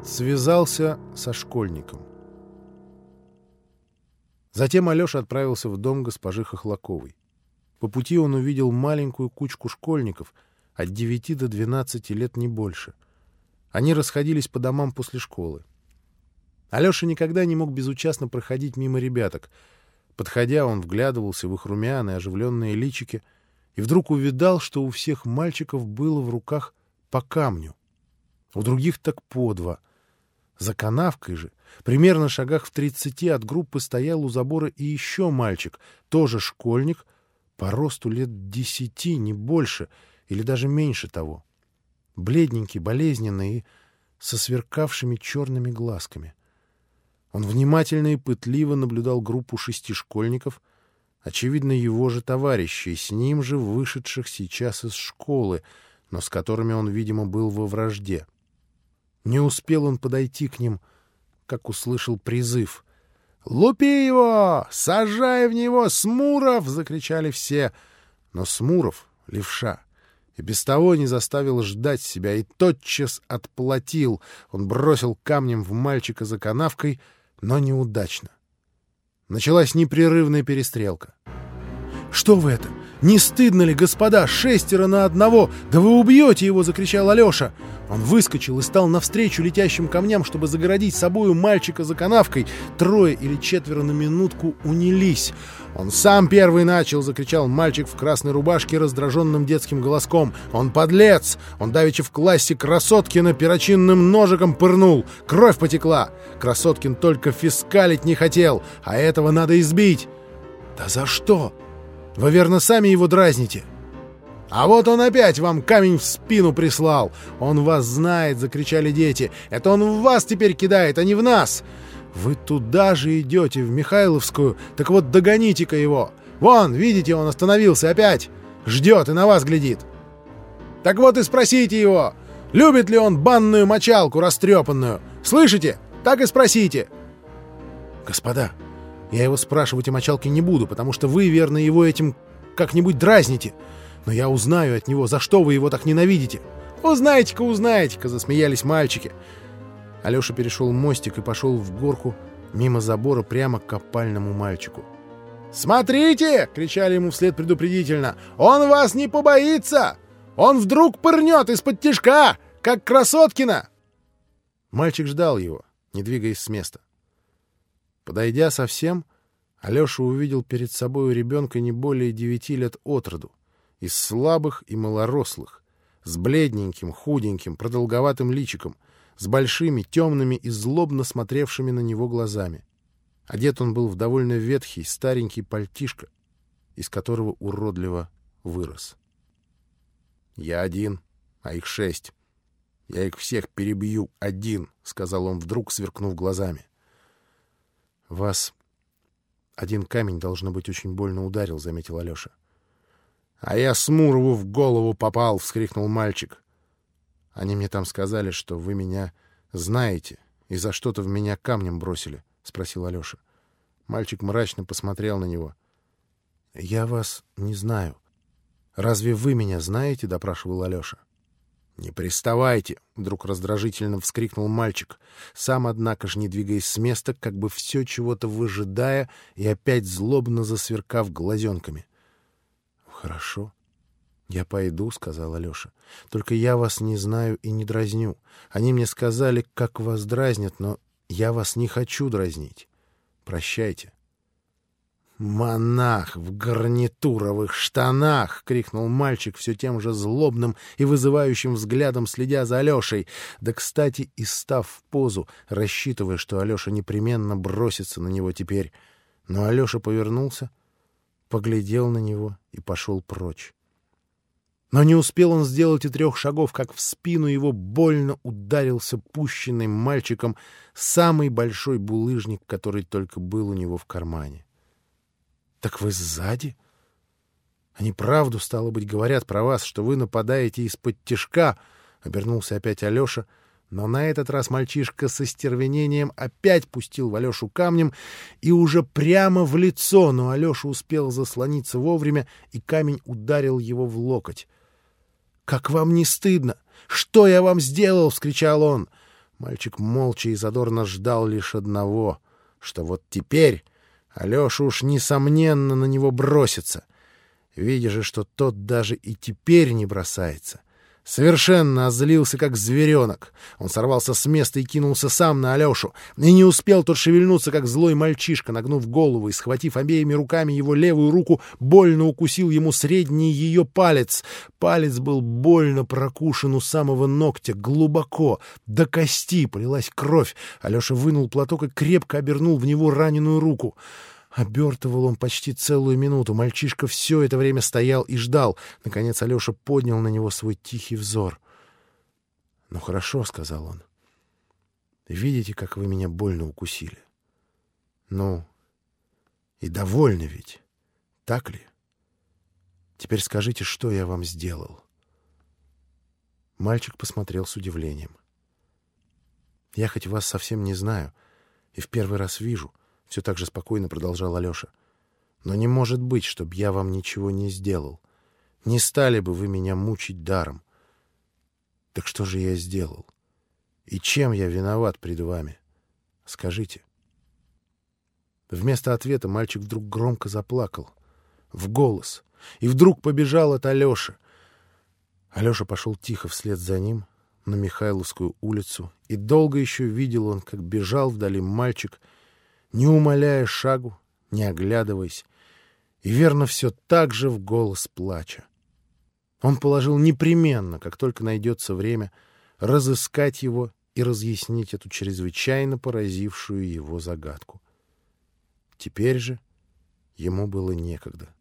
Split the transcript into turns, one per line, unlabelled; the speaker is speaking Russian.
Связался со школьником. Затем Алеша отправился в дом госпожи Хохлаковой. По пути он увидел маленькую кучку школьников, от 9 до 12 лет, не больше. Они расходились по домам после школы. Алеша никогда не мог безучастно проходить мимо ребяток. Подходя, он вглядывался в их румяные, оживленные личики и вдруг увидал, что у всех мальчиков было в руках по камню. У других так по 2. За канавкой же, примерно шагах в 30 от группы, стоял у забора и еще мальчик, тоже школьник, по росту лет 10, не больше, или даже меньше того. Бледненький, болезненный и со сверкавшими черными глазками. Он внимательно и пытливо наблюдал группу 6 школьников, очевидно, его же товарищей, с ним же вышедших сейчас из школы, но с которыми он, видимо, был во вражде. Не успел он подойти к ним, как услышал призыв. «Лупи его! Сажай в него, Смуров!» — закричали все. Но Смуров, левша, и без того не заставил ждать себя и тотчас отплатил. Он бросил камнем в мальчика за канавкой, но неудачно. Началась непрерывная перестрелка. «Что вы это? Не стыдно ли, господа? 6 на 1! Да вы убьете его!» — закричал Алеша. Он выскочил и стал навстречу летящим камням, чтобы загородить собою мальчика за канавкой. 3 или 4 на минутку унялись. «Он сам первый начал!» — закричал мальчик в красной рубашке раздраженным детским голоском. «Он подлец! Он давеча в классе Красоткина перочинным ножиком пырнул! Кровь потекла! Красоткин только фискалить не хотел, а этого надо избить!» «Да за что? Вы, верно, сами его дразните?» «А вот он опять вам камень в спину прислал! Он вас знает!» — закричали дети. «Это он в вас теперь кидает, а не в нас! Вы туда же идете, в Михайловскую, так вот догоните-ка его! Вон, видите, он остановился опять! Ждет и на вас глядит! Так вот и спросите его, любит ли он банную мочалку растрепанную! Слышите? Так и спросите!» «Господа, я его спрашивать о мочалке не буду, потому что вы, верно, его этим как-нибудь дразните. Но я узнаю от него, за что вы его так ненавидите». «Узнаете-ка», — засмеялись мальчики. Алеша перешел мостик и пошел в горку мимо забора прямо к копальному мальчику. «Смотрите!» — кричали ему вслед предупредительно. «Он вас не побоится! Он вдруг пырнет из-под тишка, как Красоткина!» Мальчик ждал его, не двигаясь с места. Подойдя совсем, Алеша увидел перед собой ребенка не более 9 лет от роду, из слабых и малорослых, с бледненьким, худеньким, продолговатым личиком, с большими, темными и злобно смотревшими на него глазами. Одет он был в довольно ветхий, старенький пальтишко, из которого уродливо вырос. «Я один, а их 6. Я их всех перебью один», — сказал он вдруг, сверкнув глазами. «Вас один камень, должно быть, очень больно ударил», — заметил Алеша. «А я Смурову в голову попал!» — вскрикнул мальчик. «Они мне там сказали, что вы меня знаете и за что-то в меня камнем бросили», — спросил Алеша. Мальчик мрачно посмотрел на него. «Я вас не знаю. Разве вы меня знаете?» — допрашивал Алеша. «Не приставайте!» — вдруг раздражительно вскрикнул мальчик, сам, однако же, не двигаясь с места, как бы все чего-то выжидая и опять злобно засверкав глазенками. «Хорошо, я пойду», — сказал Алеша. «Только я вас не знаю и не дразню. Они мне сказали, как вас дразнят, но я вас не хочу дразнить. Прощайте». «Монах в гарнитуровых штанах!» — крикнул мальчик все тем же злобным и вызывающим взглядом, следя за Алешей, да, кстати, и став в позу, рассчитывая, что Алеша непременно бросится на него теперь. Но Алеша повернулся, поглядел на него и пошел прочь. Но не успел он сделать и 3 шагов, как в спину его больно ударился пущенный мальчиком самый большой булыжник, который только был у него в кармане. «Так вы сзади? Они правду, стало быть, говорят про вас, что вы нападаете из-под тишка», — обернулся опять Алеша, но на этот раз мальчишка со стервенением опять пустил в Алешу камнем и уже прямо в лицо, но Алеша успел заслониться вовремя, и камень ударил его в локоть. «Как вам не стыдно? Что я вам сделал?» — вскричал он. Мальчик молча и задорно ждал лишь одного, что вот теперь Алеша уж несомненно на него бросится. Видя же, что тот даже и теперь не бросается, совершенно озлился, как зверенок. Он сорвался с места и кинулся сам на Алешу. И не успел тот шевельнуться, как злой мальчишка, нагнув голову и схватив обеими руками его левую руку, больно укусил ему средний ее палец. Палец был больно прокушен у самого ногтя, глубоко, до кости полилась кровь. Алеша вынул платок и крепко обернул в него раненую руку. Обертывал он почти целую минуту. Мальчишка все это время стоял и ждал. Наконец Алеша поднял на него свой тихий взор. — Ну, хорошо, — сказал он. — Видите, как вы меня больно укусили? Ну, и довольны ведь, так ли? Теперь скажите, что я вам сделал? Мальчик посмотрел с удивлением. — Я хоть вас совсем не знаю и в первый раз вижу, — все так же спокойно продолжал Алеша. Но не может быть, чтобы я вам ничего не сделал. Не стали бы вы меня мучить даром. Так что же я сделал? И чем я виноват пред вами? Скажите. Вместо ответа мальчик вдруг громко заплакал. В голос. И вдруг побежал от Алеши. Алеша пошел тихо вслед за ним на Михайловскую улицу, и долго еще видел он, как бежал вдали мальчик, не умаляя шагу, не оглядываясь, и верно все так же в голос плача. Он положил непременно, как только найдется время, разыскать его и разъяснить эту чрезвычайно поразившую его загадку. Теперь же ему было некогда.